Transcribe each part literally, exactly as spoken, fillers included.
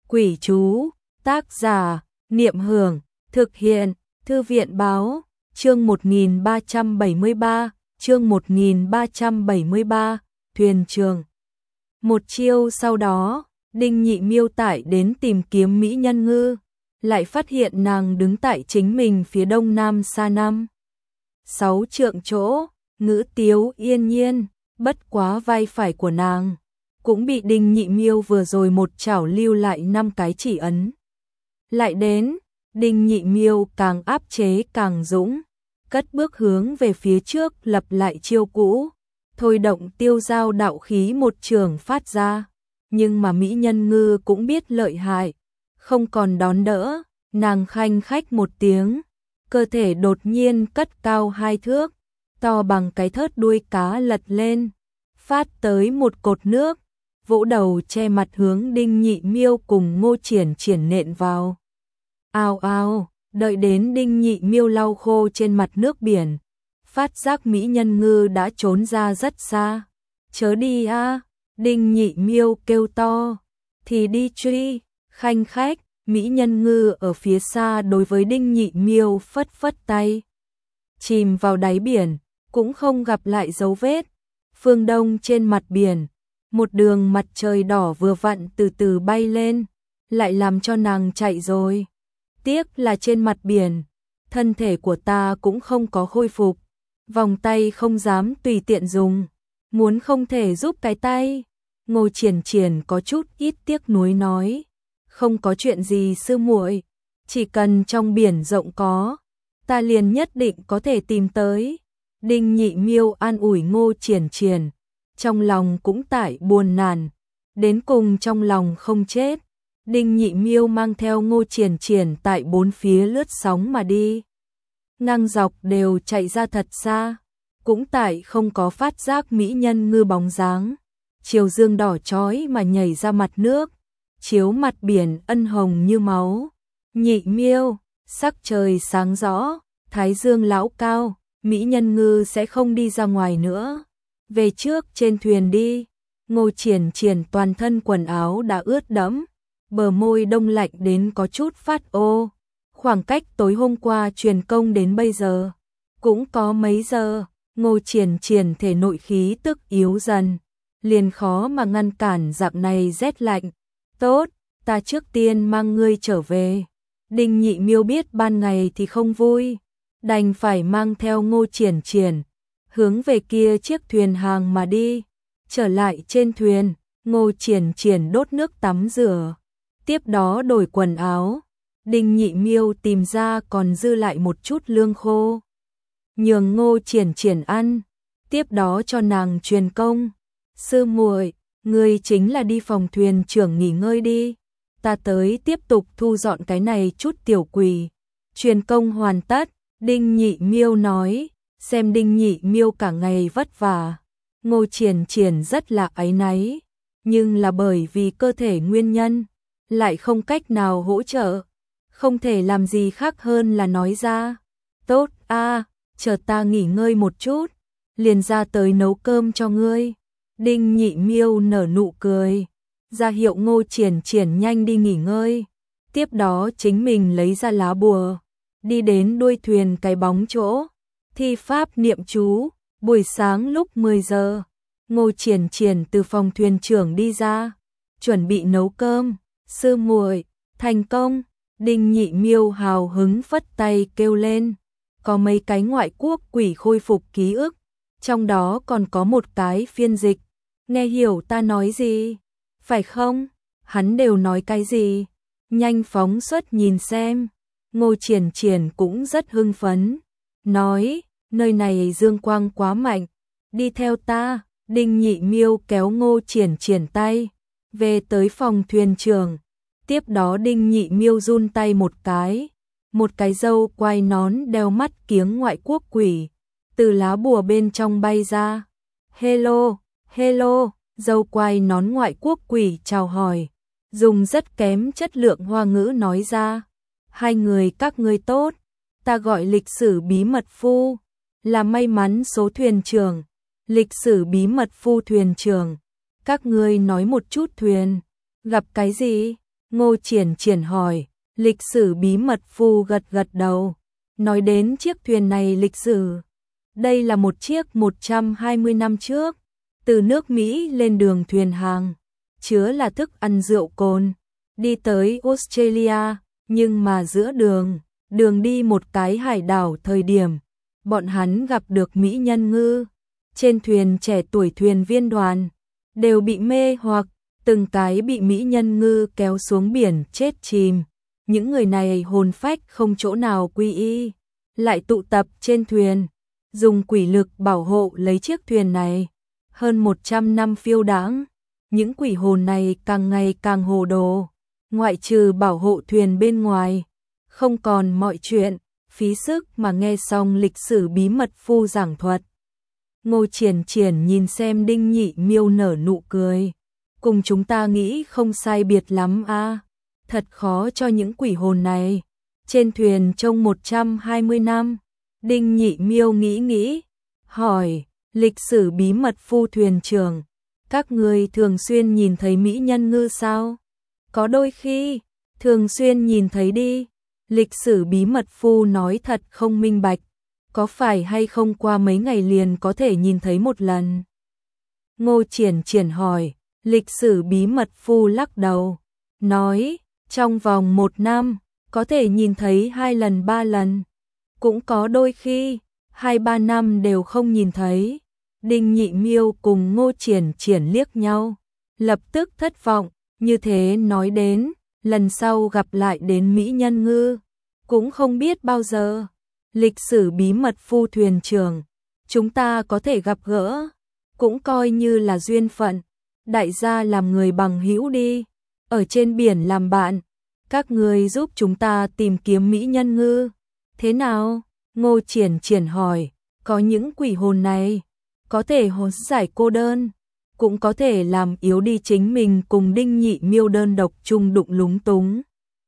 Quỷ chú, tác giả, Niệm Hưởng, thực hiện, Thư viện Báo, chương một nghìn ba trăm bảy mươi ba, chương một nghìn ba trăm bảy mươi ba, thuyền trường. Một chiêu sau đó, Đinh Nhị Miêu tải đến tìm kiếm Mỹ Nhân Ngư, lại phát hiện nàng đứng tại chính mình phía đông nam xa năm. Sáu trượng chỗ, ngữ tiếu yên nhiên, bất quá vai phải của nàng cũng bị Đinh Nhị Miêu vừa rồi một chảo lưu lại năm cái chỉ ấn. Lại đến, Đinh Nhị Miêu càng áp chế càng dũng, cất bước hướng về phía trước lập lại chiêu cũ, thôi động tiêu giao đạo khí một trường phát ra. Nhưng mà Mỹ Nhân Ngư cũng biết lợi hại, không còn đón đỡ, nàng khanh khách một tiếng, cơ thể đột nhiên cất cao hai thước, to bằng cái thớt đuôi cá lật lên, phát tới một cột nước, vỗ đầu che mặt hướng Đinh Nhị Miêu cùng Ngô Triển Triển nện vào. Ao ao, đợi đến Đinh Nhị Miêu lau khô trên mặt nước biển, phát giác Mỹ Nhân Ngư đã trốn ra rất xa. Chớ đi a, Đinh Nhị Miêu kêu to, thì đi truy, khanh khách, Mỹ Nhân Ngư ở phía xa đối với Đinh Nhị Miêu phất phất tay. Chìm vào đáy biển, cũng không gặp lại dấu vết. Phương đông trên mặt biển, một đường mặt trời đỏ vừa vặn từ từ bay lên, lại làm cho nàng chạy rồi. Tiếc là trên mặt biển, thân thể của ta cũng không có khôi phục, vòng tay không dám tùy tiện dùng, muốn không thể giúp cái tay. Ngô Triển Triển có chút ít tiếc nuối nói, không có chuyện gì sư muội, chỉ cần trong biển rộng có, ta liền nhất định có thể tìm tới. Đinh Nhị Miêu an ủi Ngô Triển Triển, trong lòng cũng tải buồn nản, đến cùng trong lòng không chết. Đinh Nhị Miêu mang theo Ngô Triển Triển tại bốn phía lướt sóng mà đi, ngang dọc đều chạy ra thật xa, cũng tại không có phát giác Mỹ Nhân Ngư bóng dáng. Chiều dương đỏ chói mà nhảy ra mặt nước, chiếu mặt biển ân hồng như máu. Nhị Miêu, sắc trời sáng rõ, thái dương lão cao, Mỹ Nhân Ngư sẽ không đi ra ngoài nữa. Về trước trên thuyền đi. Ngô Triển Triển toàn thân quần áo đã ướt đẫm, bờ môi đông lạnh đến có chút phát ô. Khoảng cách tối hôm qua truyền công đến bây giờ, cũng có mấy giờ. Ngô Triển Triển thể nội khí tức yếu dần, liền khó mà ngăn cản dạng này rét lạnh. Tốt, ta trước tiên mang ngươi trở về. Đinh Nhị Miêu biết ban ngày thì không vui, đành phải mang theo Ngô Triển Triển, hướng về kia chiếc thuyền hàng mà đi. Trở lại trên thuyền, Ngô Triển Triển đốt nước tắm rửa, tiếp đó đổi quần áo. Đinh Nhị Miêu tìm ra còn dư lại một chút lương khô, nhường Ngô Triển Triển ăn, tiếp đó cho nàng truyền công. Sư muội, ngươi chính là đi phòng thuyền trưởng nghỉ ngơi đi, ta tới tiếp tục thu dọn cái này chút tiểu quỷ. Truyền công hoàn tất, Đinh Nhị Miêu nói, xem Đinh Nhị Miêu cả ngày vất vả, Ngô Triển Triển rất là áy náy, nhưng là bởi vì cơ thể nguyên nhân, lại không cách nào hỗ trợ, không thể làm gì khác hơn là nói ra. Tốt a, chờ ta nghỉ ngơi một chút, liền ra tới nấu cơm cho ngươi. Đinh Nhị Miêu nở nụ cười, ra hiệu Ngô Triển Triển nhanh đi nghỉ ngơi. Tiếp đó chính mình lấy ra lá bùa, đi đến đuôi thuyền cái bóng chỗ, thi pháp niệm chú. Buổi sáng lúc mười giờ, Ngô Triển Triển từ phòng thuyền trưởng đi ra, chuẩn bị nấu cơm. Sư muội, thành công. Đinh Nhị Miêu hào hứng phất tay kêu lên, có mấy cái ngoại quốc quỷ khôi phục ký ức, trong đó còn có một cái phiên dịch. Nghe hiểu ta nói gì, phải không? Hắn đều nói cái gì? Nhanh phóng xuất nhìn xem. Ngô Triển Triển cũng rất hưng phấn, nói, nơi này dương quang quá mạnh, đi theo ta. Đinh Nhị Miêu kéo Ngô Triển Triển tay, về tới phòng thuyền trưởng. Tiếp đó Đinh Nhị Miêu run tay một cái, một cái dâu quai nón đeo mắt kiếng ngoại quốc quỷ từ lá bùa bên trong bay ra. Hello, hello, dâu quai nón ngoại quốc quỷ chào hỏi, dùng rất kém chất lượng hoa ngữ nói ra, hai người các ngươi tốt, ta gọi lịch sử bí mật phu, là may mắn số thuyền trưởng. Lịch sử bí mật phu thuyền trưởng, các ngươi nói một chút thuyền, gặp cái gì? Ngô Triển Triển hỏi. Lịch sử bí mật phu gật gật đầu. Nói đến chiếc thuyền này lịch sử. Đây là một chiếc một trăm hai mươi năm trước. Từ nước Mỹ lên đường thuyền hàng. Chứa là thức ăn rượu cồn. Đi tới Australia. Nhưng mà giữa đường. Đường đi một cái hải đảo thời điểm. Bọn hắn gặp được Mỹ nhân ngư. Trên thuyền trẻ tuổi thuyền viên đoàn. Đều bị mê hoặc. Từng cái bị Mỹ nhân ngư kéo xuống biển chết chìm. Những người này hồn phách không chỗ nào quy y. Lại tụ tập trên thuyền. Dùng quỷ lực bảo hộ lấy chiếc thuyền này. Hơn một trăm năm phiêu đãng. Những quỷ hồn này càng ngày càng hồ đồ. Ngoại trừ bảo hộ thuyền bên ngoài. Không còn mọi chuyện. Phí sức mà nghe xong lịch sử bí mật phu giảng thuật. Ngô Triển Triển nhìn xem Đinh Nhị Miêu nở nụ cười. Cùng chúng ta nghĩ không sai biệt lắm a. À. Thật khó cho những quỷ hồn này. Trên thuyền trông một trăm hai mươi năm. Đinh Nhị Miêu nghĩ nghĩ. Hỏi, lịch sử bí mật phu thuyền trưởng. Các người thường xuyên nhìn thấy Mỹ nhân ngư sao? Có đôi khi, thường xuyên nhìn thấy đi. Lịch sử bí mật phu nói thật không minh bạch. Có phải hay không qua mấy ngày liền có thể nhìn thấy một lần? Ngô Triển Triển hỏi. Lịch sử bí mật phu lắc đầu. Nói, trong vòng một năm, có thể nhìn thấy hai lần ba lần. Cũng có đôi khi, hai ba năm đều không nhìn thấy. Đinh Nhị Miêu cùng Ngô Triển Triển liếc nhau. Lập tức thất vọng, như thế nói đến, lần sau gặp lại đến Mỹ nhân ngư. Cũng không biết bao giờ. Lịch sử bí mật phu thuyền trưởng. Chúng ta có thể gặp gỡ. Cũng coi như là duyên phận. Đại gia làm người bằng hữu đi. Ở trên biển làm bạn. Các người giúp chúng ta tìm kiếm Mỹ nhân ngư. Thế nào? Ngô Triển Triển hỏi. Có những quỷ hồn này. Có thể hồn giải cô đơn. Cũng có thể làm yếu đi chính mình cùng Đinh Nhị Miêu đơn độc chung đụng lúng túng.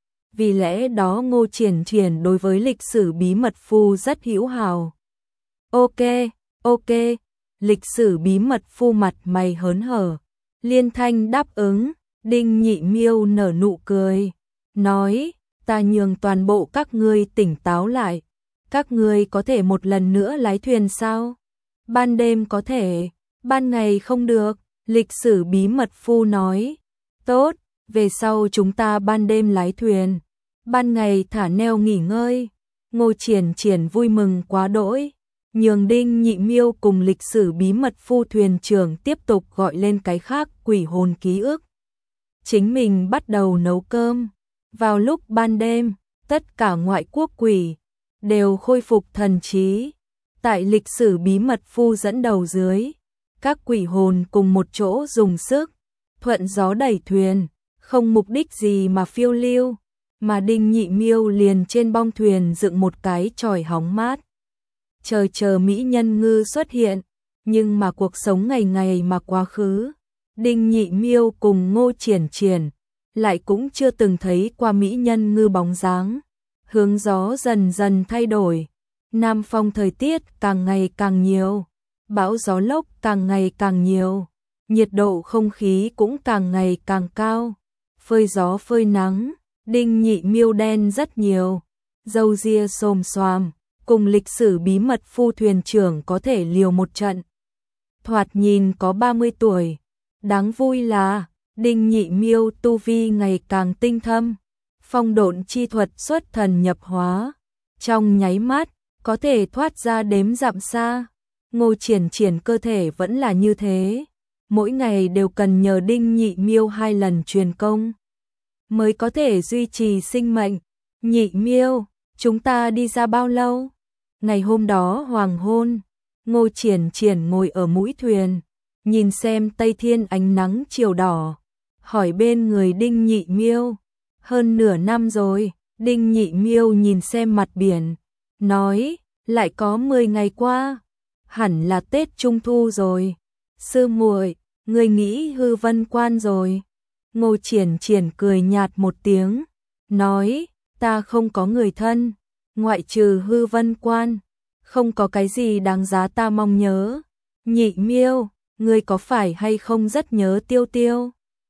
Vì lẽ đó Ngô Triển Triển đối với lịch sử bí mật phu rất hữu hảo. Ok, ok. Lịch sử bí mật phu mặt mày hớn hở. Liên thanh đáp ứng. Đinh Nhị Miêu nở nụ cười. Nói, ta nhường toàn bộ các ngươi tỉnh táo lại. Các ngươi có thể một lần nữa lái thuyền sao? Ban đêm có thể, ban ngày không được. Lịch sử bí mật phu nói. Tốt, về sau chúng ta ban đêm lái thuyền. Ban ngày thả neo nghỉ ngơi. Ngô Triển Triển vui mừng quá đỗi. Nhường Đinh Nhị Miêu cùng lịch sử bí mật phu thuyền trưởng tiếp tục gọi lên cái khác quỷ hồn ký ức. Chính mình bắt đầu nấu cơm. Vào lúc ban đêm, tất cả ngoại quốc quỷ đều khôi phục thần trí. Tại lịch sử bí mật phu dẫn đầu dưới, các quỷ hồn cùng một chỗ dùng sức, thuận gió đẩy thuyền, không mục đích gì mà phiêu lưu, mà Đinh Nhị Miêu liền trên bong thuyền dựng một cái chòi hóng mát. Chờ chờ Mỹ nhân ngư xuất hiện, nhưng mà cuộc sống ngày ngày mà quá khứ, Đinh Nhị Miêu cùng Ngô Triển Triển lại cũng chưa từng thấy qua Mỹ nhân ngư bóng dáng. Hướng gió dần dần thay đổi, nam phong thời tiết càng ngày càng nhiều, bão gió lốc càng ngày càng nhiều, nhiệt độ không khí cũng càng ngày càng cao, phơi gió phơi nắng, Đinh Nhị Miêu đen rất nhiều, râu ria xồm xoàm, cùng lịch sử bí mật phu thuyền trưởng có thể liều một trận. Thoạt nhìn có ba mươi tuổi, đáng vui là Đinh Nhị Miêu tu vi ngày càng tinh thâm, phong độn chi thuật xuất thần nhập hóa, trong nháy mắt có thể thoát ra đếm dặm xa. Ngô Triển Triển cơ thể vẫn là như thế, mỗi ngày đều cần nhờ Đinh Nhị Miêu hai lần truyền công mới có thể duy trì sinh mệnh. Nhị Miêu, chúng ta đi ra bao lâu? Ngày hôm đó hoàng hôn, Ngô Triển Triển ngồi ở mũi thuyền, nhìn xem tây thiên ánh nắng chiều đỏ, hỏi bên người Đinh Nhị Miêu. Hơn nửa năm rồi. Đinh Nhị Miêu nhìn xem mặt biển, nói, lại có mười ngày qua, hẳn là Tết Trung Thu rồi. Sư muội, người nghĩ hư vân quan rồi? Ngô Triển Triển cười nhạt một tiếng, nói, ta không có người thân, ngoại trừ hư vân quan, không có cái gì đáng giá ta mong nhớ. Nhị Miêu, ngươi có phải hay không rất nhớ Tiêu Tiêu?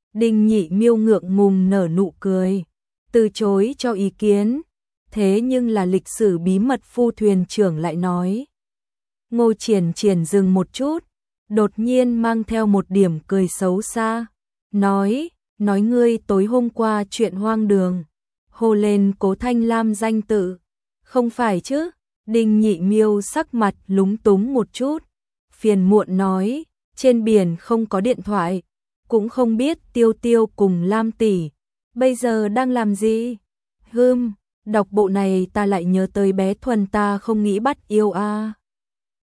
Đinh Nhị Miêu ngượng ngùng nở nụ cười, từ chối cho ý kiến. Thế nhưng là lịch sử bí mật Phu thuyền trưởng lại nói. Ngô Triển Triển dừng một chút, đột nhiên mang theo một điểm cười xấu xa, nói, nói ngươi tối hôm qua chuyện hoang đường, hô lên Cố Thanh Lam danh tự, không phải chứ? Đinh Nhị Miêu sắc mặt lúng túng một chút, phiền muộn nói, trên biển không có điện thoại, cũng không biết Tiêu Tiêu cùng Lam tỷ bây giờ đang làm gì. Hừm, đọc bộ này ta lại nhớ tới bé Thuần ta không nghĩ bắt yêu a. À.